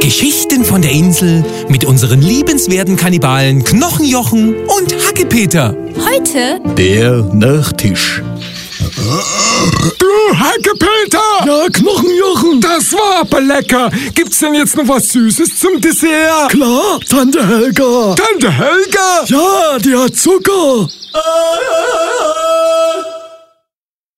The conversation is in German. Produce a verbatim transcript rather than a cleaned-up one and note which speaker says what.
Speaker 1: Geschichten von der Insel mit unseren liebenswerten Kannibalen Knochenjochen und Hackepeter.
Speaker 2: Heute
Speaker 3: der Nachtisch.
Speaker 4: Du, Hackepeter!
Speaker 3: Ja, Knochenjochen!
Speaker 4: Das war aber lecker! Gibt's denn jetzt noch was Süßes zum Dessert?
Speaker 3: Klar, Tante Helga!
Speaker 4: Tante Helga?
Speaker 3: Ja, die hat Zucker!
Speaker 4: Ah!